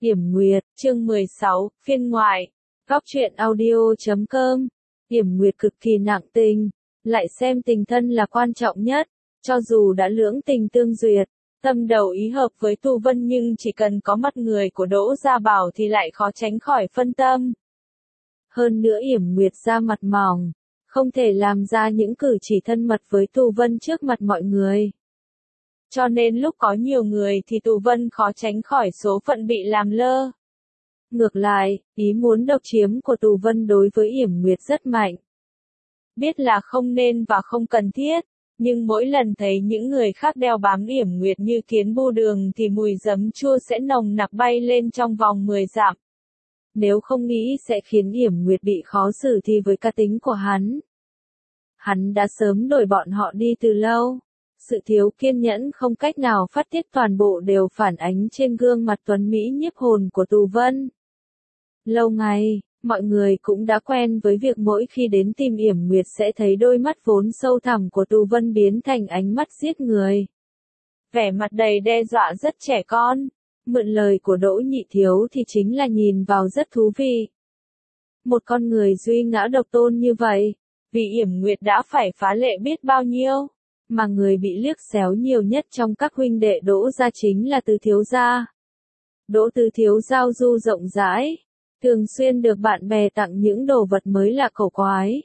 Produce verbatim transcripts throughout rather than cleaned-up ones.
Yểm Nguyệt, chương mười sáu, phiên ngoại. Góc truyện audio chấm com. Yểm Nguyệt cực kỳ nặng tình, lại xem tình thân là quan trọng nhất, cho dù đã lưỡng tình tương duyệt, tâm đầu ý hợp với Tu Vân nhưng chỉ cần có mắt người của Đỗ Gia Bảo thì lại khó tránh khỏi phân tâm. Hơn nữa Yểm Nguyệt da mặt mỏng, không thể làm ra những cử chỉ thân mật với Tu Vân trước mặt mọi người. Cho nên lúc có nhiều người thì Tu Vân khó tránh khỏi số phận bị làm lơ. Ngược lại, ý muốn độc chiếm của Tu Vân đối với Yểm Nguyệt rất mạnh. Biết là không nên và không cần thiết, nhưng mỗi lần thấy những người khác đeo bám Yểm Nguyệt như kiến bu đường thì mùi giấm chua sẽ nồng nặc bay lên trong vòng mười dặm. Nếu không nghĩ sẽ khiến Yểm Nguyệt bị khó xử thì với cá tính của hắn, hắn đã sớm đuổi bọn họ đi từ lâu. Sự thiếu kiên nhẫn không cách nào phát tiết toàn bộ đều phản ánh trên gương mặt tuấn mỹ nhiếp hồn của Tu Vân. Lâu ngày, mọi người cũng đã quen với việc mỗi khi đến tìm Yểm Nguyệt sẽ thấy đôi mắt vốn sâu thẳm của Tu Vân biến thành ánh mắt giết người. Vẻ mặt đầy đe dọa rất trẻ con, mượn lời của Đỗ Nhị Thiếu thì chính là nhìn vào rất thú vị. Một con người duy ngã độc tôn như vậy, vì Yểm Nguyệt đã phải phá lệ biết bao nhiêu. Mà người bị liếc xéo nhiều nhất trong các huynh đệ Đỗ gia chính là Từ Thiếu gia. Đỗ Từ Thiếu giao du rộng rãi, thường xuyên được bạn bè tặng những đồ vật mới lạ cổ quái.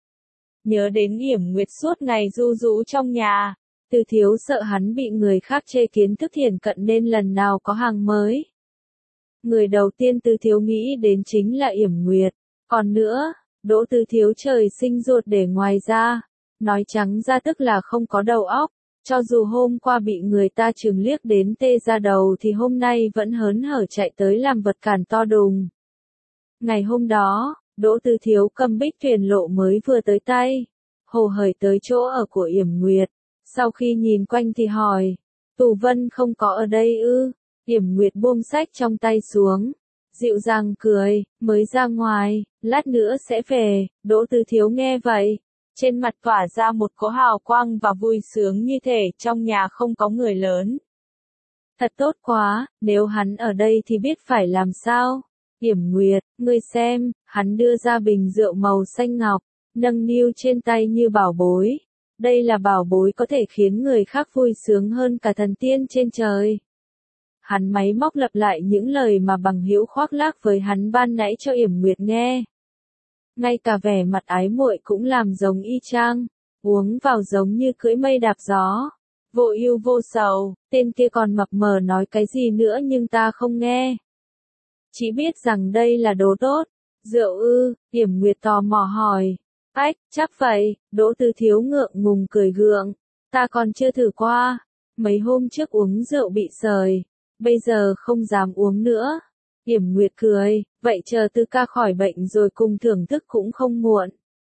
Nhớ đến Yểm Nguyệt suốt ngày du rú trong nhà, Từ Thiếu sợ hắn bị người khác chê kiến thức thiển cận nên lần nào có hàng mới. Người đầu tiên Từ Thiếu nghĩ đến chính là Yểm Nguyệt, còn nữa, Đỗ Từ Thiếu trời sinh ruột để ngoài ra. Nói trắng ra tức là không có đầu óc, cho dù hôm qua bị người ta chừng liếc đến tê ra đầu thì hôm nay vẫn hớn hở chạy tới làm vật cản to đùng. Ngày hôm đó, Đỗ Từ Thiếu cầm bích thuyền lộ mới vừa tới tay, hồ hởi tới chỗ ở của Yểm Nguyệt, sau khi nhìn quanh thì hỏi, Tu Vân không có ở đây ư? Yểm Nguyệt buông sách trong tay xuống, dịu dàng cười, mới ra ngoài, lát nữa sẽ về. Đỗ Từ Thiếu nghe vậy, trên mặt tỏa ra một cỗ hào quang và vui sướng như thể trong nhà không có người lớn. Thật tốt quá, nếu hắn ở đây thì biết phải làm sao. Yểm Nguyệt, ngươi xem, hắn đưa ra bình rượu màu xanh ngọc, nâng niu trên tay như bảo bối. Đây là bảo bối có thể khiến người khác vui sướng hơn cả thần tiên trên trời. Hắn máy móc lặp lại những lời mà bằng hữu khoác lác với hắn ban nãy cho Yểm Nguyệt nghe. Ngay cả vẻ mặt ái muội cũng làm giống y chang, uống vào giống như cưỡi mây đạp gió, vô ưu vô sầu. Tên kia còn mập mờ nói cái gì nữa nhưng ta không nghe. Chỉ biết rằng đây là đồ tốt. Rượu ư? Yểm Nguyệt tò mò hỏi. Ách, chắc vậy. Đỗ Từ Thiếu ngượng ngùng cười gượng. Ta còn chưa thử qua. Mấy hôm trước uống rượu bị sời, bây giờ không dám uống nữa. Yểm Nguyệt cười, vậy chờ Từ ca khỏi bệnh rồi cùng thưởng thức cũng không muộn.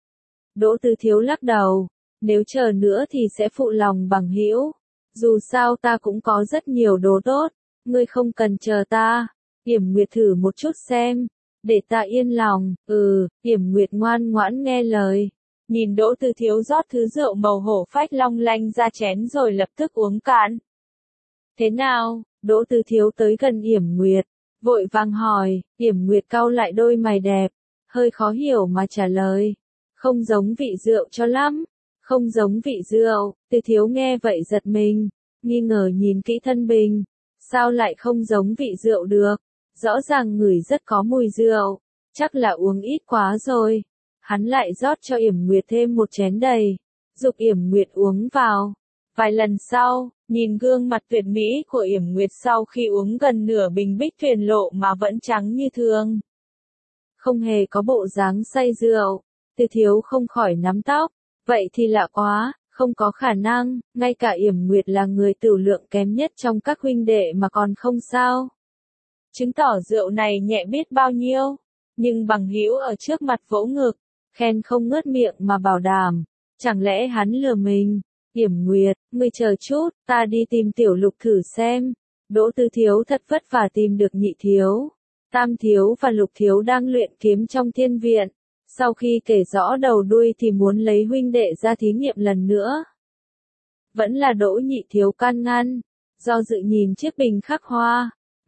Đỗ Từ Thiếu lắc đầu, nếu chờ nữa thì sẽ phụ lòng bằng hữu. Dù sao ta cũng có rất nhiều đồ tốt, ngươi không cần chờ ta. Yểm Nguyệt thử một chút xem, để ta yên lòng. Ừ, Yểm Nguyệt ngoan ngoãn nghe lời. Nhìn Đỗ Từ Thiếu rót thứ rượu màu hổ phách long lanh ra chén rồi lập tức uống cạn. Thế nào? Đỗ Từ Thiếu tới gần Yểm Nguyệt, vội vàng hỏi. Yểm Nguyệt cau lại đôi mày đẹp, hơi khó hiểu mà trả lời. Không giống vị rượu cho lắm. Không giống vị rượu. Từ Thiếu nghe vậy giật mình, nghi ngờ nhìn kỹ thân bình. Sao lại không giống vị rượu được? Rõ ràng ngửi rất có mùi rượu. Chắc là uống ít quá rồi. Hắn lại rót cho Yểm Nguyệt thêm một chén đầy, giục Yểm Nguyệt uống vào. Vài lần sau, nhìn gương mặt tuyệt mỹ của Yểm Nguyệt sau khi uống gần nửa bình bích thuyền lộ mà vẫn trắng như thường, không hề có bộ dáng say rượu, Từ Thiếu không khỏi nắm tóc. Vậy thì lạ quá, không có khả năng, ngay cả Yểm Nguyệt là người tửu lượng kém nhất trong các huynh đệ mà còn không sao. Chứng tỏ rượu này nhẹ biết bao nhiêu, nhưng bằng hữu ở trước mặt vỗ ngực, khen không ngớt miệng mà bảo đảm, chẳng lẽ hắn lừa mình? Yểm Nguyệt, ngươi chờ chút, ta đi tìm Tiểu Lục thử xem. Đỗ Từ Thiếu thật vất vả tìm được Nhị Thiếu, Tam Thiếu và Lục Thiếu đang luyện kiếm trong thiên viện. Sau khi kể rõ đầu đuôi thì muốn lấy huynh đệ ra thí nghiệm lần nữa. Vẫn là Đỗ Nhị Thiếu can ngăn, do dự nhìn chiếc bình khắc hoa,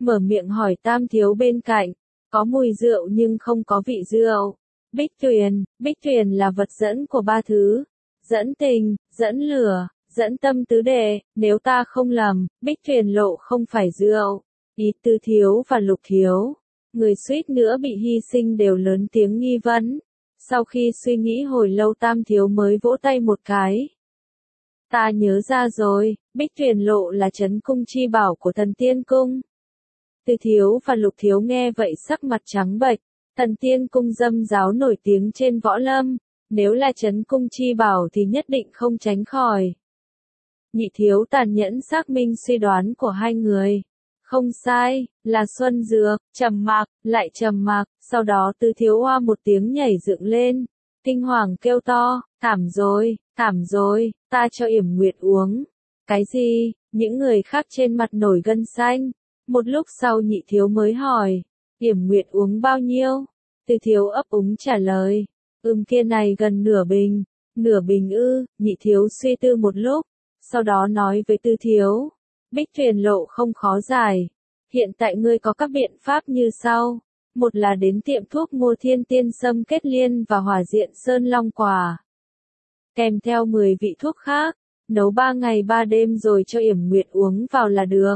mở miệng hỏi Tam Thiếu bên cạnh, có mùi rượu nhưng không có vị rượu. Bích Tuyền, Bích Tuyền là vật dẫn của ba thứ, dẫn tình, dẫn lửa, dẫn tâm tứ đệ, nếu ta không lầm, Bích Tuyền lộ không phải rượu. Ý Tư Thiếu và Lục Thiếu, người suýt nữa bị hy sinh đều lớn tiếng nghi vấn. Sau khi suy nghĩ hồi lâu Tam Thiếu mới vỗ tay một cái. Ta nhớ ra rồi, Bích Tuyền lộ là trấn cung chi bảo của Thần Tiên Cung. Tư Thiếu và Lục Thiếu nghe vậy sắc mặt trắng bệch. Thần Tiên Cung dâm giáo nổi tiếng trên võ lâm, nếu là trấn cung chi bảo thì nhất định không tránh khỏi. Nhị Thiếu tàn nhẫn xác minh suy đoán của hai người. Không sai, là Xuân Dược. Trầm mặc, lại trầm mặc, sau đó Tư Thiếu oa một tiếng nhảy dựng lên, kinh hoàng kêu to, thảm rồi, thảm rồi, ta cho Yểm Nguyệt uống. Cái gì? Những người khác trên mặt nổi gân xanh. Một lúc sau Nhị Thiếu mới hỏi, Yểm Nguyệt uống bao nhiêu? Tư Thiếu ấp úng trả lời, ừm kia này gần nửa bình. Nửa bình ư? Nhị Thiếu suy tư một lúc, sau đó nói với Tư Thiếu, Bích Tuyền lộ không khó giải. Hiện tại ngươi có các biện pháp như sau. Một là đến tiệm thuốc mua Thiên Tiên Sâm Kết Liên và Hỏa Diện Sơn Long Quả. Kèm theo mười vị thuốc khác, nấu ba ngày ba đêm rồi cho Yểm Nguyệt uống vào là được.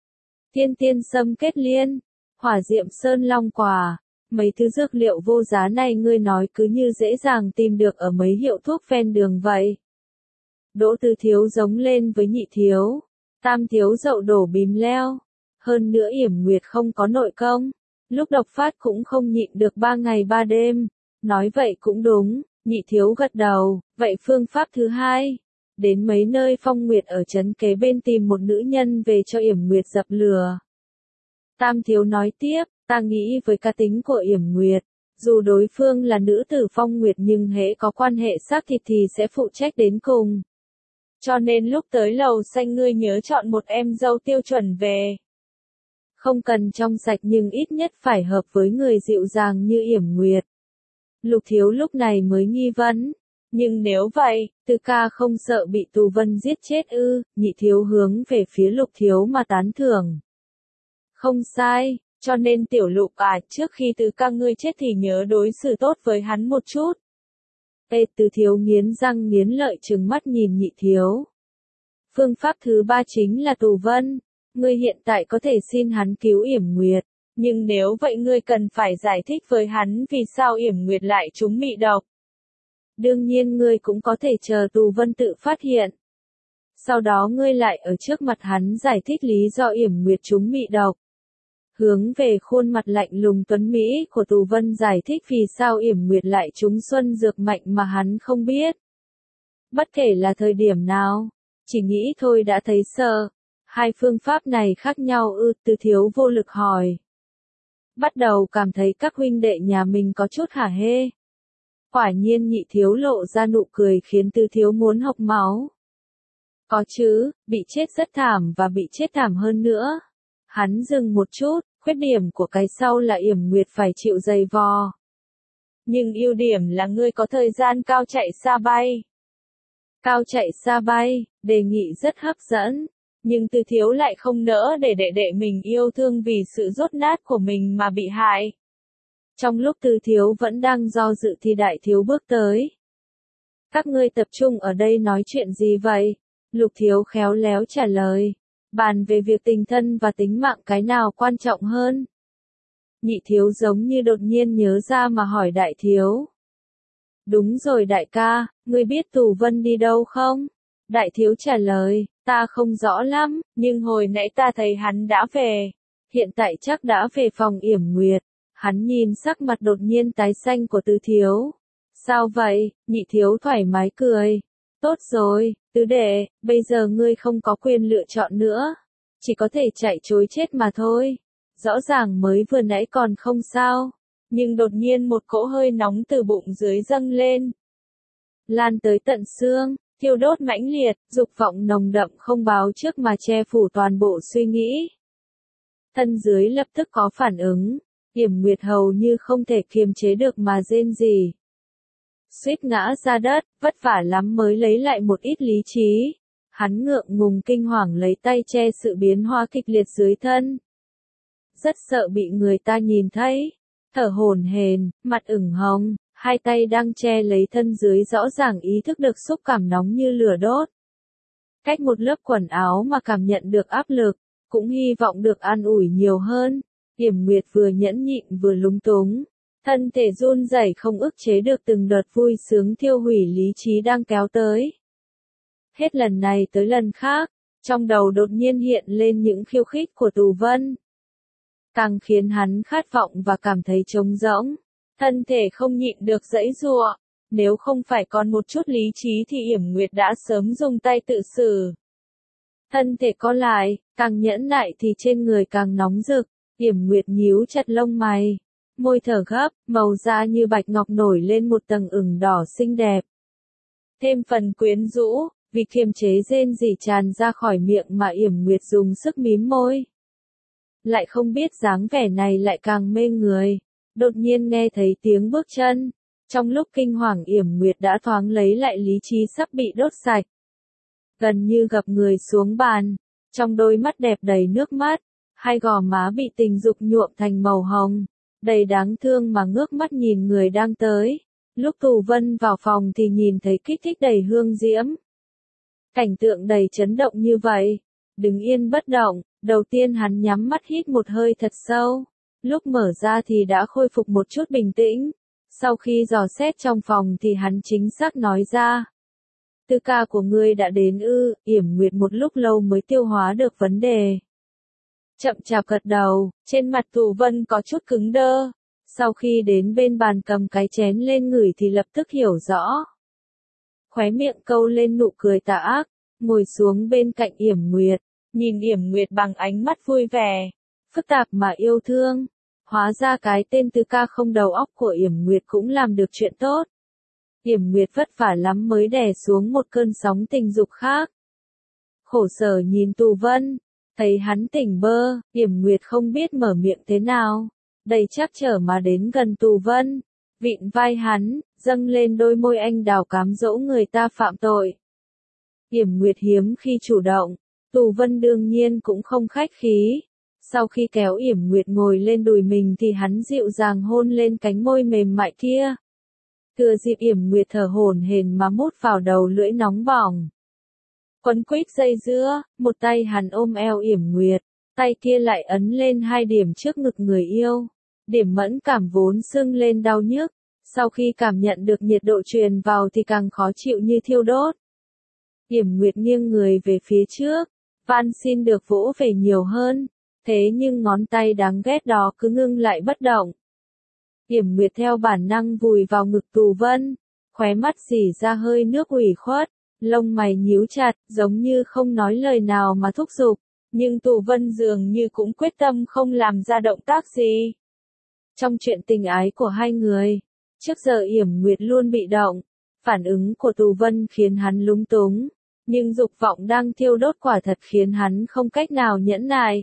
Thiên Tiên Sâm Kết Liên, Hỏa Diệm Sơn Long Quả, mấy thứ dược liệu vô giá này ngươi nói cứ như dễ dàng tìm được ở mấy hiệu thuốc ven đường vậy. Đỗ Tư Thiếu giống lên với Nhị Thiếu, Tam Thiếu dậu đổ bìm leo. Hơn nữa Yểm Nguyệt không có nội công, lúc độc phát cũng không nhịn được ba ngày ba đêm. Nói vậy cũng đúng, Nhị Thiếu gật đầu, vậy phương pháp thứ hai, đến mấy nơi Phong Nguyệt ở trấn kế bên tìm một nữ nhân về cho Yểm Nguyệt dập lửa. Tam Thiếu nói tiếp, ta nghĩ với cá tính của Yểm Nguyệt, dù đối phương là nữ tử Phong Nguyệt nhưng hễ có quan hệ xác thịt thì sẽ phụ trách đến cùng. Cho nên lúc tới lầu xanh ngươi nhớ chọn một em dâu tiêu chuẩn về. Không cần trong sạch nhưng ít nhất phải hợp với người dịu dàng như Yểm Nguyệt. Lục Thiếu lúc này mới nghi vấn. Nhưng nếu vậy, Tư ca không sợ bị Tù Vân giết chết ư? Nhị Thiếu hướng về phía Lục Thiếu mà tán thưởng. Không sai, cho nên Tiểu Lục à, trước khi Tư ca ngươi chết thì nhớ đối xử tốt với hắn một chút. Tê Tư Thiếu nghiến răng nghiến lợi trừng mắt nhìn Nhị Thiếu. Phương pháp thứ ba chính là Tù Vân. Ngươi hiện tại có thể xin hắn cứu Yểm Nguyệt, nhưng nếu vậy ngươi cần phải giải thích với hắn vì sao Yểm Nguyệt lại trúng mị độc. Đương nhiên ngươi cũng có thể chờ Tù Vân tự phát hiện. Sau đó ngươi lại ở trước mặt hắn giải thích lý do Yểm Nguyệt trúng mị độc. Hướng về khuôn mặt lạnh lùng tuấn Mỹ của Tù Vân giải thích vì sao Yểm Nguyệt lại trúng xuân dược mạnh mà hắn không biết. Bất kể là thời điểm nào, chỉ nghĩ thôi đã thấy sợ. Hai phương pháp này khác nhau ư? Tư Thiếu vô lực hỏi. Bắt đầu cảm thấy các huynh đệ nhà mình có chút hả hê. Quả nhiên Nhị Thiếu lộ ra nụ cười khiến Tư Thiếu muốn hộc máu. Có chứ, bị chết rất thảm và bị chết thảm hơn nữa. Hắn dừng một chút, khuyết điểm của cái sau là Yểm Nguyệt phải chịu dày vò. Nhưng ưu điểm là ngươi có thời gian cao chạy xa bay. Cao chạy xa bay, đề nghị rất hấp dẫn. Nhưng Tư Thiếu lại không nỡ để đệ đệ mình yêu thương vì sự dốt nát của mình mà bị hại. Trong lúc Tư Thiếu vẫn đang do dự thì Đại Thiếu bước tới. Các ngươi tập trung ở đây nói chuyện gì vậy? Lục Thiếu khéo léo trả lời. Bàn về việc tình thân và tính mạng cái nào quan trọng hơn? Nhị Thiếu giống như đột nhiên nhớ ra mà hỏi Đại Thiếu. Đúng rồi đại ca, ngươi biết Tù Vân đi đâu không? Đại Thiếu trả lời, ta không rõ lắm, nhưng hồi nãy ta thấy hắn đã về. Hiện tại chắc đã về phòng Yểm Nguyệt. Hắn nhìn sắc mặt đột nhiên tái xanh của Tư Thiếu. Sao vậy? Nhị Thiếu thoải mái cười. Tốt rồi, tứ đệ, bây giờ ngươi không có quyền lựa chọn nữa. Chỉ có thể chạy trối chết mà thôi. Rõ ràng mới vừa nãy còn không sao. Nhưng đột nhiên một cỗ hơi nóng từ bụng dưới dâng lên. Lan tới tận xương. Thiêu đốt mãnh liệt, dục vọng nồng đậm không báo trước mà che phủ toàn bộ suy nghĩ. Thân dưới lập tức có phản ứng, Yểm Nguyệt hầu như không thể kiềm chế được mà rên rỉ. Suýt ngã ra đất, vất vả lắm mới lấy lại một ít lý trí. Hắn ngượng ngùng kinh hoàng lấy tay che sự biến hóa kịch liệt dưới thân. rất sợ bị người ta nhìn thấy, thở hổn hển, mặt ửng hồng, hai tay đang che lấy thân dưới rõ ràng ý thức được xúc cảm nóng như lửa đốt. Cách một lớp quần áo mà cảm nhận được áp lực, cũng hy vọng được an ủi nhiều hơn. Yểm Nguyệt vừa nhẫn nhịn vừa lúng túng, thân thể run rẩy không ức chế được từng đợt vui sướng thiêu hủy lý trí đang kéo tới. Hết lần này tới lần khác, trong đầu đột nhiên hiện lên những khiêu khích của Tù Vân. Càng khiến hắn khát vọng và cảm thấy trống rỗng, thân thể không nhịn được giãy giụa. Nếu không phải còn một chút lý trí thì Yểm Nguyệt đã sớm dùng tay tự xử. Thân thể co lại, càng nhẫn nại thì trên người càng nóng rực. Yểm Nguyệt nhíu chặt lông mày, môi thở gấp, màu da như bạch ngọc nổi lên một tầng ửng đỏ xinh đẹp. Thêm phần quyến rũ, vì kiềm chế rên rỉ tràn ra khỏi miệng mà Yểm Nguyệt dùng sức mím môi. Lại không biết dáng vẻ này lại càng mê người. Đột nhiên nghe thấy tiếng bước chân. Trong lúc kinh hoàng Yểm Nguyệt đã thoáng lấy lại lý trí sắp bị đốt sạch. Gần như gập người xuống bàn, trong đôi mắt đẹp đầy nước mắt, hai gò má bị tình dục nhuộm thành màu hồng, đầy đáng thương mà ngước mắt nhìn người đang tới. Lúc Tù Vân vào phòng thì nhìn thấy kích thích đầy hương diễm. Cảnh tượng đầy chấn động như vậy, đứng yên bất động, đầu tiên hắn nhắm mắt hít một hơi thật sâu, lúc mở ra thì đã khôi phục một chút bình tĩnh. Sau khi dò xét trong phòng thì hắn chính xác nói ra. Tư ca của ngươi đã đến ư? Yểm Nguyệt một lúc lâu mới tiêu hóa được vấn đề. Chậm chạp gật đầu, trên mặt Tù Vân có chút cứng đơ. Sau khi đến bên bàn cầm cái chén lên ngửi thì lập tức hiểu rõ. Khóe miệng câu lên nụ cười tà ác, ngồi xuống bên cạnh Yểm Nguyệt, nhìn Yểm Nguyệt bằng ánh mắt vui vẻ, phức tạp mà yêu thương. Hóa ra cái tên Tư ca không đầu óc của Yểm Nguyệt cũng làm được chuyện tốt. Yểm Nguyệt vất vả lắm mới đè xuống một cơn sóng tình dục khác. Khổ sở nhìn Tù Vân, thấy hắn tỉnh bơ, Yểm Nguyệt không biết mở miệng thế nào, đầy trắc trở mà đến gần Tù Vân, vịn vai hắn, dâng lên đôi môi anh đào cám dỗ người ta phạm tội. Yểm Nguyệt hiếm khi chủ động, Tù Vân đương nhiên cũng không khách khí. Sau khi kéo Yểm Nguyệt ngồi lên đùi mình thì hắn dịu dàng hôn lên cánh môi mềm mại kia. Thừa dịp Yểm Nguyệt thở hổn hển mà mút vào đầu lưỡi nóng bỏng. Quấn quýt dây dưa, một tay hắn ôm eo Yểm Nguyệt, tay kia lại ấn lên hai điểm trước ngực người yêu. Điểm mẫn cảm vốn sưng lên đau nhức, sau khi cảm nhận được nhiệt độ truyền vào thì càng khó chịu như thiêu đốt. Yểm Nguyệt nghiêng người về phía trước, van xin được vỗ về nhiều hơn. Thế nhưng ngón tay đáng ghét đó cứ ngưng lại bất động. Yểm Nguyệt theo bản năng vùi vào ngực Tù Vân, khóe mắt rỉ ra hơi nước ủy khuất, lông mày nhíu chặt, giống như không nói lời nào mà thúc giục, nhưng Tù Vân dường như cũng quyết tâm không làm ra động tác gì. Trong chuyện tình ái của hai người, trước giờ Yểm Nguyệt luôn bị động, phản ứng của Tù Vân khiến hắn lúng túng, nhưng dục vọng đang thiêu đốt quả thật khiến hắn không cách nào nhẫn nại.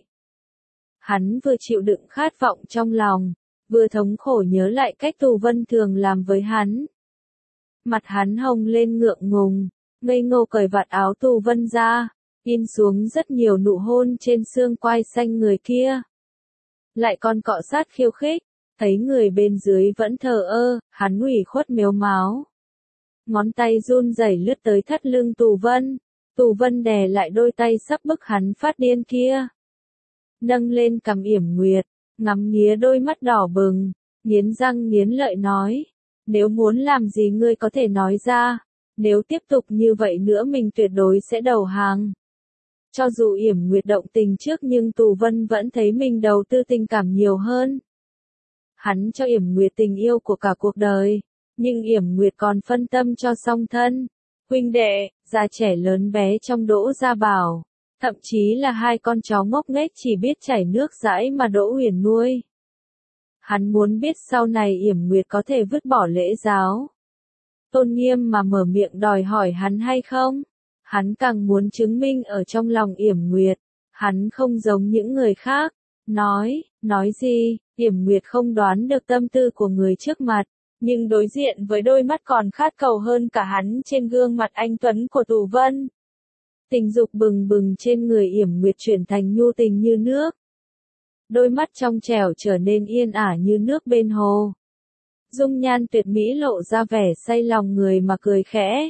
Hắn vừa chịu đựng khát vọng trong lòng, vừa thống khổ nhớ lại cách Tù Vân thường làm với hắn. Mặt hắn hồng lên ngượng ngùng, ngây ngô cởi vạt áo Tù Vân ra, in xuống rất nhiều nụ hôn trên xương quai xanh người kia. Lại còn cọ sát khiêu khích, thấy người bên dưới vẫn thờ ơ, hắn ủy khuất mếu máo. Ngón tay run rẩy lướt tới thắt lưng Tù Vân, Tù Vân đè lại đôi tay sắp bức hắn phát điên kia. Nâng lên cằm Yểm Nguyệt, ngắm nghía đôi mắt đỏ bừng, nghiến răng nghiến lợi nói, nếu muốn làm gì ngươi có thể nói ra, nếu tiếp tục như vậy nữa mình tuyệt đối sẽ đầu hàng. Cho dù Yểm Nguyệt động tình trước nhưng Tù Vân vẫn thấy mình đầu tư tình cảm nhiều hơn. Hắn cho Yểm Nguyệt tình yêu của cả cuộc đời, nhưng Yểm Nguyệt còn phân tâm cho song thân, huynh đệ, già trẻ lớn bé trong Đỗ Gia Bảo. Thậm chí là hai con chó ngốc nghếch chỉ biết chảy nước dãi mà Đỗ Huyền nuôi. Hắn muốn biết sau này Yểm Nguyệt có thể vứt bỏ lễ giáo, tôn nghiêm mà mở miệng đòi hỏi hắn hay không. Hắn càng muốn chứng minh ở trong lòng Yểm Nguyệt, hắn không giống những người khác. Nói, nói gì, Yểm Nguyệt không đoán được tâm tư của người trước mặt, nhưng đối diện với đôi mắt còn khát cầu hơn cả hắn trên gương mặt anh tuấn của Tù Vân. Tình dục bừng bừng trên người Yểm Nguyệt chuyển thành nhu tình như nước. đôi mắt trong trẻo trở nên yên ả như nước bên hồ. Dung nhan tuyệt mỹ lộ ra vẻ say lòng người mà cười khẽ.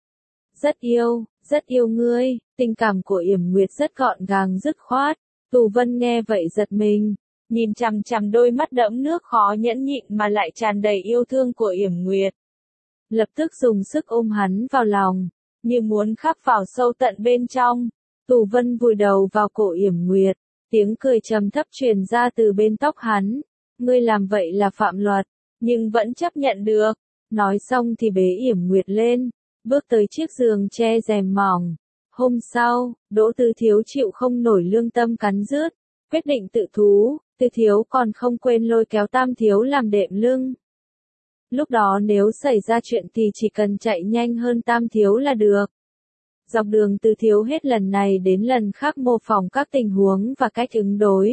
Rất yêu, rất yêu ngươi, tình cảm của Yểm Nguyệt rất gọn gàng dứt khoát. Tù Vân nghe vậy giật mình, nhìn chằm chằm đôi mắt đẫm nước khó nhẫn nhịn mà lại tràn đầy yêu thương của Yểm Nguyệt. Lập tức dùng sức ôm hắn vào lòng, như muốn khắc vào sâu tận bên trong. Tù Vân vùi đầu vào cổ Yểm Nguyệt, tiếng cười trầm thấp truyền ra từ bên tóc hắn. Ngươi làm vậy là phạm luật, nhưng vẫn chấp nhận được. Nói xong thì bế Yểm Nguyệt lên, bước tới chiếc giường che rèm mỏng. Hôm sau, Đỗ Tư Thiếu chịu không nổi lương tâm cắn rứt, quyết định tự thú. Tư Thiếu còn không quên lôi kéo Tam Thiếu làm đệm lưng. Lúc đó nếu xảy ra chuyện thì chỉ cần chạy nhanh hơn Tam Thiếu là được. Dọc đường Tư Thiếu hết lần này đến lần khác mô phỏng các tình huống và cách ứng đối.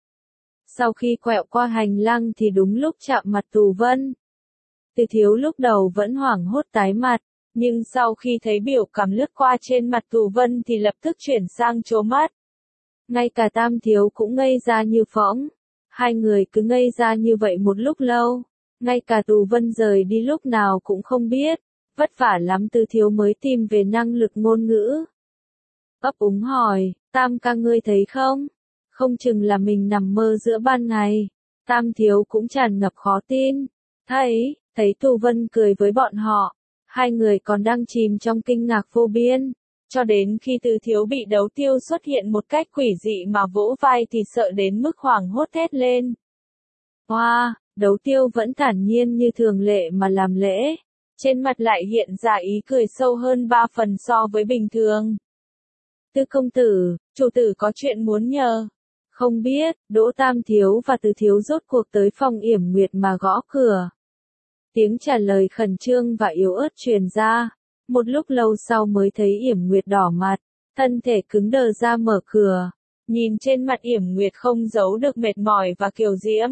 Sau khi quẹo qua hành lang thì đúng lúc chạm mặt Tù Vân. Tư Thiếu lúc đầu vẫn hoảng hốt tái mặt, nhưng sau khi thấy biểu cảm lướt qua trên mặt Tù Vân thì lập tức chuyển sang trố mắt. Ngay cả Tam Thiếu cũng ngây ra như phỗng. Hai người cứ ngây ra như vậy một lúc lâu. Ngay cả Tù Vân rời đi lúc nào cũng không biết. Vất vả lắm Tư Thiếu mới tìm về năng lực ngôn ngữ. Ấp úng hỏi, Tam ca ngươi thấy không? Không chừng là mình nằm mơ giữa ban ngày. Tam Thiếu cũng tràn ngập khó tin. Thấy, thấy Tù Vân cười với bọn họ. Hai người còn đang chìm trong kinh ngạc vô biên. Cho đến khi Tư Thiếu bị Đấu Tiêu xuất hiện một cách quỷ dị mà vỗ vai thì sợ đến mức hoảng hốt thét lên. Hoa, wow, Đấu Tiêu vẫn thản nhiên như thường lệ mà làm lễ. Trên mặt lại hiện ra ý cười sâu hơn ba phần so với bình thường. Tư công tử, chủ tử có chuyện muốn nhờ. Không biết, Đỗ Tam Thiếu và Tư Thiếu rốt cuộc tới phòng Yểm Nguyệt mà gõ cửa. Tiếng trả lời khẩn trương và yếu ớt truyền ra. Một lúc lâu sau mới thấy Yểm Nguyệt đỏ mặt, thân thể cứng đờ ra mở cửa. Nhìn trên mặt Yểm Nguyệt không giấu được mệt mỏi và kiều diễm.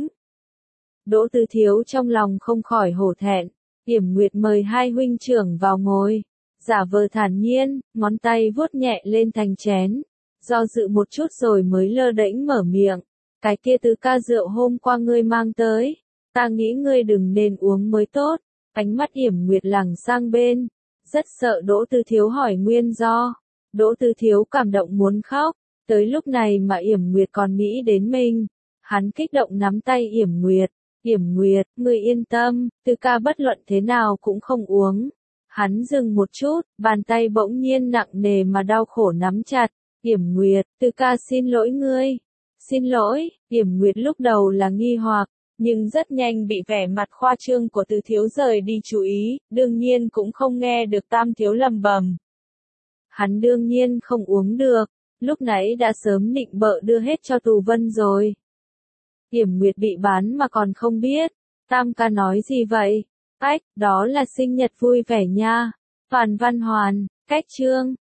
Đỗ Tư Thiếu trong lòng không khỏi hổ thẹn. Yểm Nguyệt mời hai huynh trưởng vào ngồi. Giả vờ thản nhiên, ngón tay vuốt nhẹ lên thành chén. Do dự một chút rồi mới lơ đễnh mở miệng. Cái kia tứ ca rượu hôm qua ngươi mang tới. Ta nghĩ ngươi đừng nên uống mới tốt. Ánh mắt Yểm Nguyệt lẳng sang bên. Rất sợ Đỗ Tư Thiếu hỏi nguyên do. Đỗ Tư Thiếu cảm động muốn khóc. Tới lúc này mà Yểm Nguyệt còn nghĩ đến mình. Hắn kích động nắm tay Yểm Nguyệt. Yểm Nguyệt, ngươi yên tâm, Tư ca bất luận thế nào cũng không uống. Hắn dừng một chút, bàn tay bỗng nhiên nặng nề mà đau khổ nắm chặt. Yểm Nguyệt, Tư ca xin lỗi ngươi. Xin lỗi, Yểm Nguyệt lúc đầu là nghi hoặc, nhưng rất nhanh bị vẻ mặt khoa trương của Tư Thiếu rời đi chú ý, đương nhiên cũng không nghe được Tam Thiếu lầm bầm. Hắn đương nhiên không uống được, lúc nãy đã sớm nịnh bợ đưa hết cho Tù Vân rồi. Yểm Nguyệt bị bán mà còn không biết. Tam ca nói gì vậy? Ách, đó là sinh nhật vui vẻ nha. Toàn Văn Hoàn, cách chương.